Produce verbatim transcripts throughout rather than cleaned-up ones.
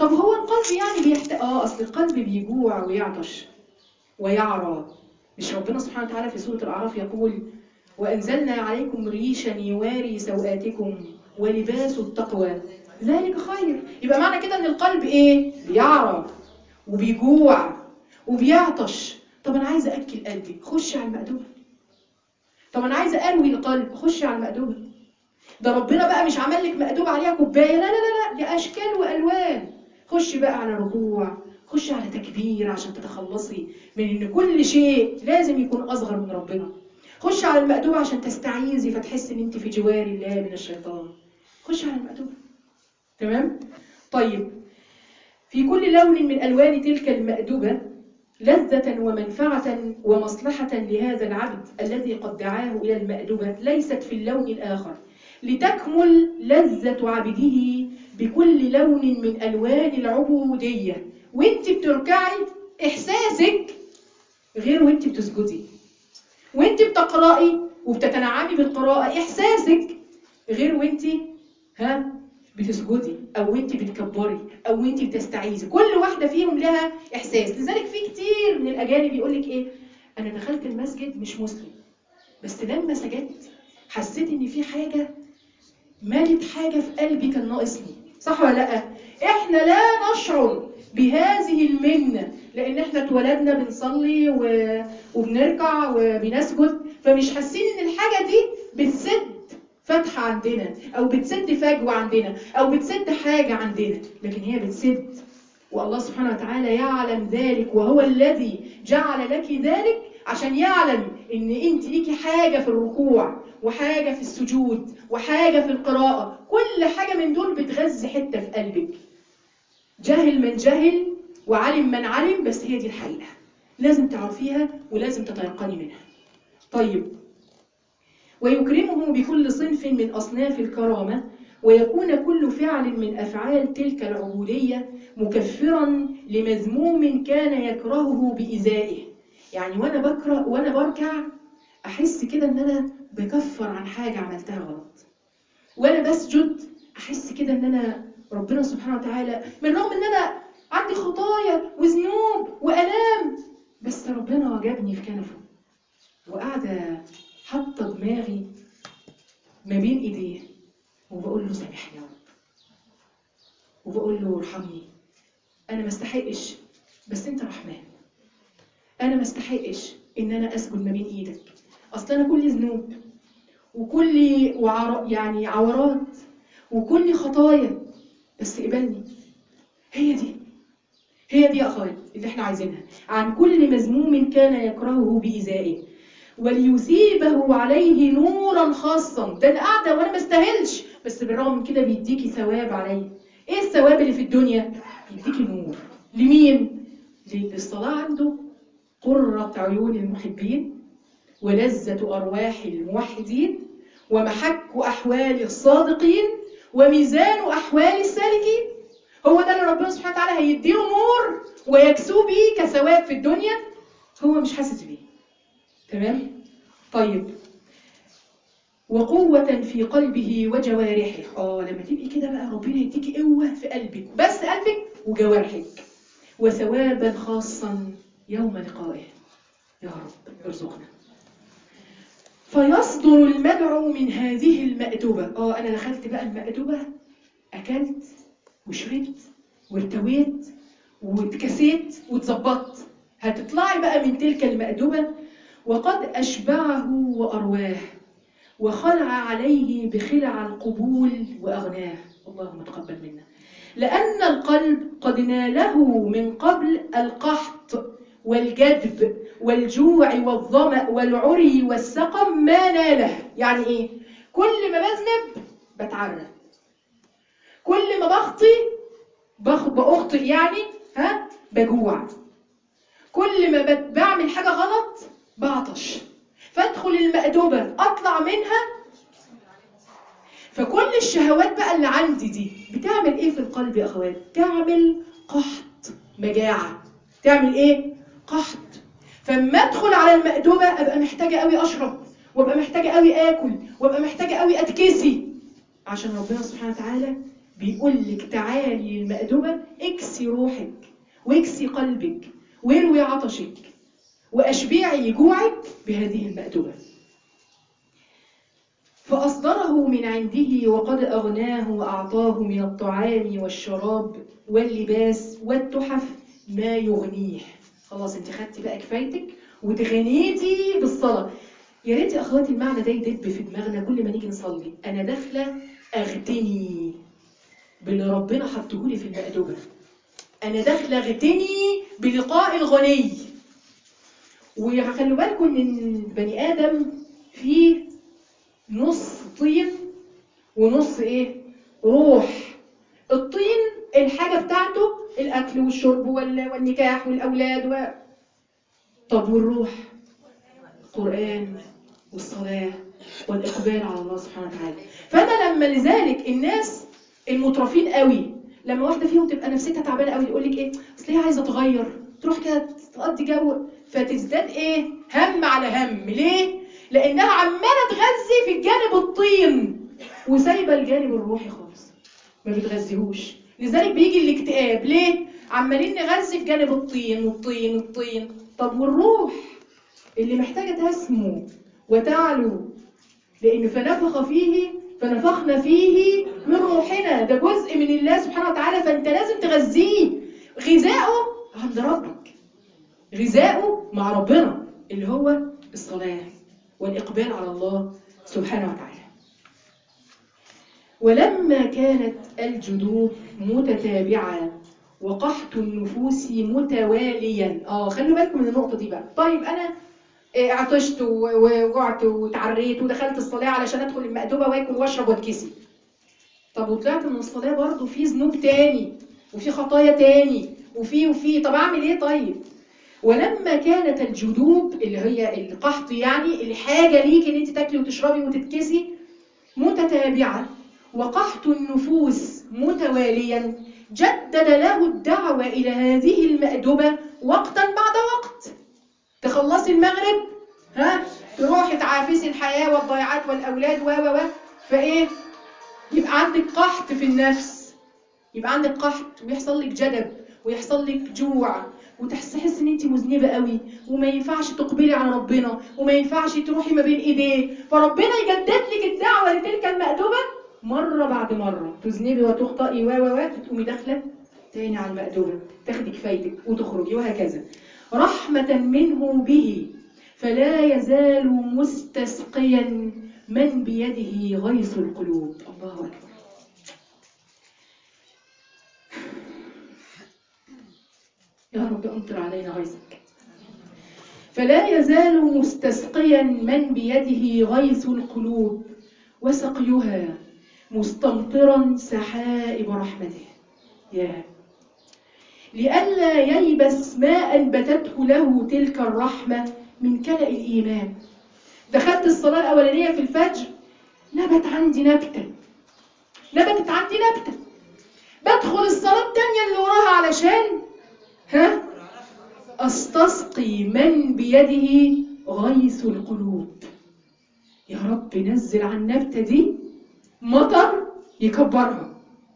طب هو القلب يعني بيحتاج اه اصل القلب بيجوع ويعطش ويعرى. مش ربنا سبحانه وتعالى في سورة الأعراف يقول وأنزلنا عليكم ريشا يواري سوآتكم ولباس التقوى ذلك خير. يبقى معنى كده ان القلب ايه؟ بيعرى وبيجوع وبيعطش. طب انا عايزه اكل قلبي، خش على المأدبة. طب انا عايزه اروي القلب، خش على المأدبة. ده ربنا بقى مش عمل لك مأدبة عليها كوبايه، لا لا لا لا، دي اشكال والوان. خش بقى على ركوع، خش على تكبير عشان تتخلصي من ان كل شيء لازم يكون اصغر من ربنا. خش على المأدبة عشان تستعيذي فتحسي ان انت في جوار الله من الشيطان. خش على المأدبة. تمام؟ طيب، في كل لون من ألوان تلك المأدبة لذة ومنفعة ومصلحة لهذا العبد الذي قد دعاه إلى المأدبة ليست في اللون الآخر، لتكمل لذة عبده بكل لون من ألوان العبودية. وانت بتركعي إحساسك غير وانت بتسجدي، وانت بتقرأي وبتتنعمي بالقراءة إحساسك غير وانت ها بتسجدي او انت بتكبري او انت بتستعيذي. كل واحده فيهم لها احساس. لذلك في كتير من الاجانب يقول لك ايه، انا دخلت المسجد مش مسلم، بس لما سجدت حسيت ان في حاجه مالت حاجه في قلبي كان ناقصني. صح ولا لا؟ احنا لا نشعر بهذه المنه لان احنا اتولدنا بنصلي وبنركع وبنسجد، فمش حاسين ان الحاجه دي بتسد فتحة عندنا أو بتسد فجوة عندنا أو بتسد حاجة عندنا، لكن هي بتسد. والله سبحانه وتعالى يعلم ذلك، وهو الذي جعل لك ذلك عشان يعلم إن أنت ليكي حاجة في الركوع وحاجة في السجود وحاجة في القراءة. كل حاجة من دول بتغذي حتة في قلبك. جهل من جهل وعلم من علم، بس هي دي الحقيقة لازم تعرفيها ولازم تتيقني منها. طيب، ويكرمه بكل صنف من أصناف الكرامة، ويكون كل فعل من أفعال تلك العبودية مكفرا لمذموم كان يكرهه بإزائه. يعني وأنا بكره وأنا بركع أحس كده إن أنا بكفر عن حاجة عملتها غلط، وأنا بسجد أحس كده إن أنا ربنا سبحانه وتعالى من رغم إن أنا عندي خطايا وذنوب وألام، بس ربنا جابني في كنفه وقاعدة حاطه دماغي ما بين ايديه وبقول له سامحني يا رب، وبقول له ارحمني. انا ما استحقش بس انت رحمن. انا ما استحقش ان انا اسجد ما بين ايدك، اصل انا كل ذنوب وكل وعر... يعني عورات وكل خطايا، بس قبلني. هي دي هي دي يا اخوات اللي احنا عايزينها. عن كل مذموم كان يكرهه بإزائه وليثيبه عليه نورا خاصا. ده انا قاعده وانا ما استاهلش، بس بالرغم من كده بيديكي ثواب عليه. ايه الثواب اللي في الدنيا؟ بيديكي نور. لمين؟ للصلاه عنده قرة عيون المحبين ولذة ارواح الموحدين ومحك احوال الصادقين وميزان احوال السالكين. هو ده اللي ربنا سبحانه وتعالى هيديله نور ويكسو بيه كثواب في الدنيا هو مش حاسس بيه. تمام؟ طيب، وقوة في قلبه وجوارحه. اه لما تبقي كده بقى ربنا يديكي قوة في قلبك، بس قلبك وجوارحك. وثوابا خاصا يوم لقائه. يا رب ارزقنا. فيصدر المدعو من هذه المأدبة. اه انا دخلت بقى المأدبة، اكلت وشربت وارتويت واتكسيت واتظبطت. هتطلعي بقى من تلك المأدبة وقد أشبعه وأرواه وخلع عليه بخلع القبول وأغناه. اللهم تقبل منا. لأن القلب قد ناله من قبل القحط والجدب والجوع والظمأ والعري والسقم ما ناله. يعني إيه؟ كل ما بذنب بتعرى، كل ما بخطي بأخطئ يعني ها بجوع، كل ما بعمل حاجة غلط بعطش، فادخل المأدبة اطلع منها. فكل الشهوات بقى اللي عندي دي بتعمل ايه في القلب يا اخوات؟ تعمل قحط، مجاعة. تعمل ايه؟ قحط. فما ادخل على المأدبة ابقى محتاجة قوي اشرب، وابقى محتاجة قوي اكل، وابقى محتاجة قوي اتكسي، عشان ربنا سبحانه وتعالى بيقول لك تعالي للمأدبة واكسي روحك واكسي قلبك واروي عطشك وأشبعي جوعك بهذه المأدبة. فأصدره من عنده وقد أغناه وأعطاه من الطعام والشراب واللباس والتحف ما يغنيه. خلاص انت خدتي بقى كفايتك وتغنيتي بالصلاة. يا ريت يا أخواتي المعنى ده يدب في دماغنا كل ما نيجي نصلي. أنا داخلة أغتني باللي ربنا حطهولي في المأدبة. أنا داخلة أغتني بلقاء الغني. وخلوا بالكم إن بني آدم فيه نص طين ونص إيه؟ روح. الطين الحاجة بتاعته الأكل والشرب والنكاح والأولاد و... طب والروح؟ القرآن والصلاة والإقبال على الله سبحانه وتعالى. فأنا لما لذلك الناس المترفين قوي لما واحدة فيهم تبقى نفسيتها تعبانة قوي يقول لك إيه؟ أصل هي عايزة تغير، تروح كده تقضي جو فتزداد إيه؟ هم على هم. ليه؟ لأنها عمالة تغذي في الجانب الطين وسايبة الجانب الروحي خالص، ما بتغذيهوش. لذلك بيجي الاكتئاب. ليه؟ عمالين نغذي في جانب الطين والطين والطين. طب والروح اللي محتاجة تسمو وتعلو، لأن فنفخ فيه فنفخنا فيه من روحنا، ده جزء من الله سبحانه وتعالى، فأنت لازم تغذيه. غذاؤه عند ربك، غذاؤه مع ربنا اللي هو الصلاة والإقبال على الله سبحانه وتعالى. ولما كانت الجدوب متتابعة وقحط النفوس متواليا. اه خلوا بالكم من النقطة دي بقى. طيب أنا عطشت وجعت وتعريت ودخلت الصلاة علشان أدخل المأدبة وآكل وأشرب واتكسي. طب وطلعت من الصلاة برضه في ذنوب تاني وفي خطايا تاني وفي وفي طب أعمل إيه طيب؟ ولما كانت الجدوب اللي هي القحط يعني الحاجة ليك إن أنت تاكلي وتشربي وتتكسي متتابعة وقحط النفوس متواليا، جدد له الدعوة إلى هذه المأدبة وقتا بعد وقت. تخلصي المغرب ها تروحي تعافسي الحياة والضيعات والأولاد و و و فإيه؟ يبقى عندك قحط في النفس، يبقى عندك قحط ويحصل لك جدب ويحصل لك جوع وتحس ان انت مذنبه قوي وما ينفعش تقبلي على ربنا وما ينفعش تروحي ما بين ايديه. فربنا يجدد لك الدعوه لتلك المأدبه مره بعد مره، تذنبي وتخطئي و و و تقومي داخله تاني على المأدبه تاخدي كفايتك وتخرجي وهكذا. رحمه منه به فلا يزال مستسقيا من بيده غيث القلوب. الله اكبر. يا رب أمطر علينا غيثك. فلا يزال مستسقيا من بيده غيث القلوب وسقيها مستمطرا سحائب رحمته. يا لئلا ييبس ما أنبتته له تلك الرحمة من كلأ الإيمان. دخلت الصلاة الأولانية في الفجر نبت عندي نبتة، نبتت عندي نبتة، بدخل الصلاة الثانية اللي وراها علشان ها أستسقي من بيده غيث القلوب. يا رب نزل عن النبتة دي مطر يكبرها.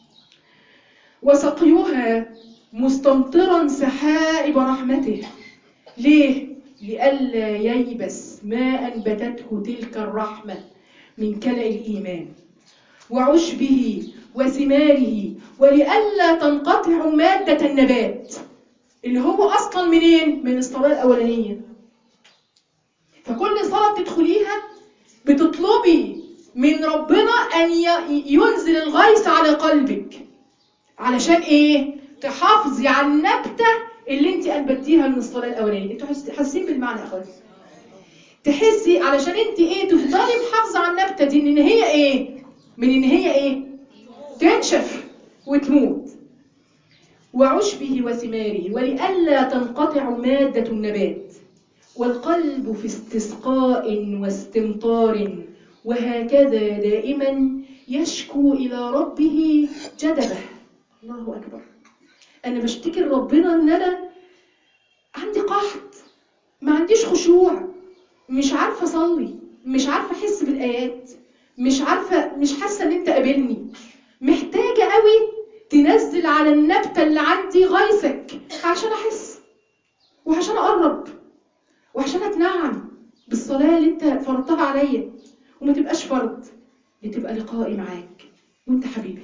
وسقيها مستمطرا سحائب رحمته. ليه؟ لئلا ييبس ما أنبتته تلك الرحمة من كلأ الإيمان وعشبه وثماره، ولئلا تنقطع مادة النبات اللي هو أصلا منين؟ من الصلاة الأولانية. فكل صلاة بتدخليها بتطلبي من ربنا أن ينزل الغيث على قلبك. علشان إيه؟ تحافظي على النبتة اللي انت أنبتيها من الصلاة الأولانية. انتوا حاسين بالمعنى يا أخواتي؟ تحسي علشان انت إيه؟ تفضلي محافظة على النبتة دي من إن هي إيه؟ من إن هي إيه؟ تنشف وتموت. وعشبه وثماره ولئلا تنقطع مادة النبات. والقلب في استسقاء واستمطار وهكذا دائما يشكو إلى ربه جدبه. الله أكبر. أنا بشتكي لربنا أن أنا عندي قحط، ما عنديش خشوع، مش عارفة أصلي، مش عارفة أحس بالآيات، مش عارفة، مش حاسة أن أنت قابلني، محتاجة قوي تنزل على النبتة اللي عندي غيثك عشان أحس وعشان أقرب وعشان أتنعم بالصلاة اللي أنت فرضتها عليا، وما تبقاش فرض، لتبقى لقائي معاك وأنت حبيبي.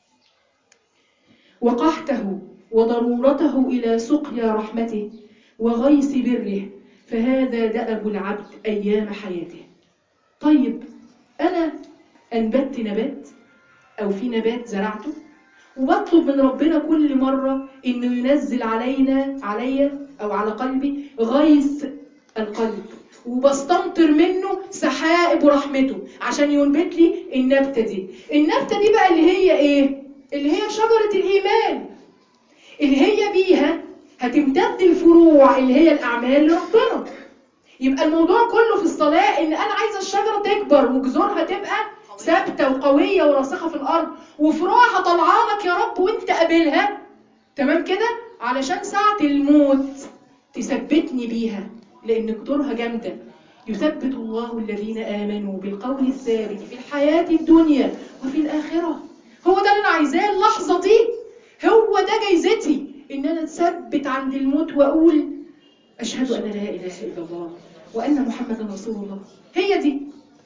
وقحته وضرورته إلى سقيا رحمته وغيث بره، فهذا دأب العبد أيام حياته. طيب أنا أنبت نبات أو في نبات زرعته، وبطلب من ربنا كل مرة إنه ينزل علينا عليا أو على قلبي غيث القلب، وبستمطر منه سحائب رحمته عشان ينبت لي النبتة دي. النبتة دي بقى اللي هي إيه؟ اللي هي شجرة الإيمان، اللي هي بيها هتمتد الفروع اللي هي الأعمال لربنا. يبقى الموضوع كله في الصلاة إن أنا عايزة الشجرة تكبر وجذورها تبقى ثابتة وقوية وراسخة في الأرض، وفروعها طالعة لك يا رب وأنت قابلها، تمام كده؟ علشان ساعة الموت تثبتني بيها، لأن جذورها جامدة. يثبت الله الذين آمنوا بالقول الثابت في الحياة الدنيا وفي الآخرة. هو ده اللي أنا عايزاه اللحظة دي، هو ده جايزتي، إن أنا أثبت عند الموت وأقول أشهد أن لا إله إلا الله وأن محمدا رسول الله. هي دي.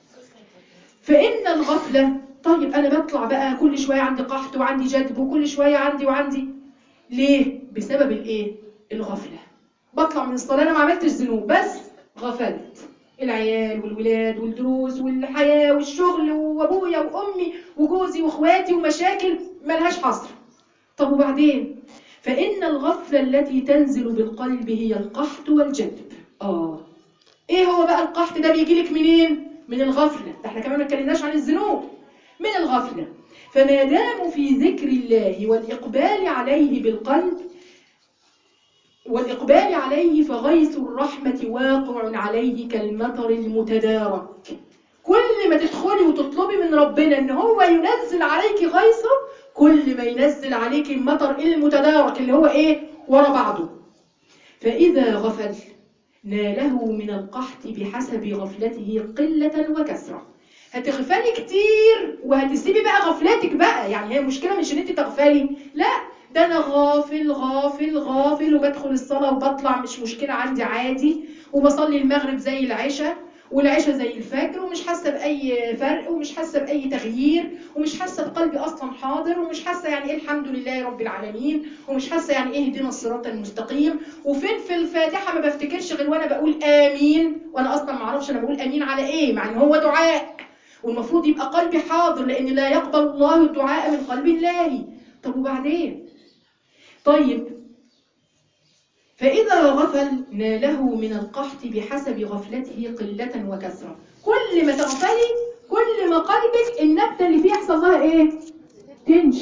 فإن الغفلة، طيب أنا بطلع بقى كل شوية عندي قحط وعندي جدب وكل شوية عندي وعندي، ليه؟ بسبب الإيه؟ الغفلة. بطلع من الصلاة أنا ما عملتش ذنوب بس غفلت، العيال والولاد والدروس والحياة والشغل وأبويا وأمي وجوزي وأخواتي ومشاكل ملهاش حصر. طب وبعدين؟ فإن الغفلة التي تنزل بالقلب هي القحط والجدب. آه إيه هو بقى القحط ده؟ بيجيلك منين؟ من الغفلة. ده احنا كمان ما اتكلمناش عن الذنوب. من الغفلة. فما داموا في ذكر الله والإقبال عليه بالقلب والإقبال عليه فغيث الرحمة واقع عليه كالمطر المتدارك. كل ما تدخلي وتطلبي من ربنا إن هو ينزل عليك غيثه، كل ما ينزل عليك المطر المتدارك اللي هو إيه؟ ورا بعضه. فإذا غفل ناله من القحط بحسب غفلته قلة وكثرة. هتغفلي كتير وهتسيبي بقى غفلتك بقى، يعني هي مشكلة مش ان انت تغفلي، لا، ده انا غافل غافل غافل وبدخل الصلاة وبطلع مش مشكلة عندي عادي، وبصلي المغرب زي العشاء والعشاء زي الفجر، ومش حاسة بأي فرق ومش حاسة بأي تغيير، ومش حاسة بقلبي أصلا حاضر، ومش حاسة يعني إيه الحمد لله رب العالمين، ومش حاسة يعني إيه اهدنا الصراط المستقيم، وفين في الفاتحة ما بفتكرش غير وأنا بقول آمين، وأنا أصلا ما أعرفش أنا بقول آمين على إيه، مع إن هو دعاء والمفروض يبقى قلبي حاضر، لأن لا يقبل الله الدعاء من قلب لاهي. طب وبعدين؟ طيب فإذا غفل ناله من القحط بحسب غفلته قلة وكثرة. كل ما تغفلي كل ما قلبك النبتة اللي فيه يحصل لها إيه؟ تنشف.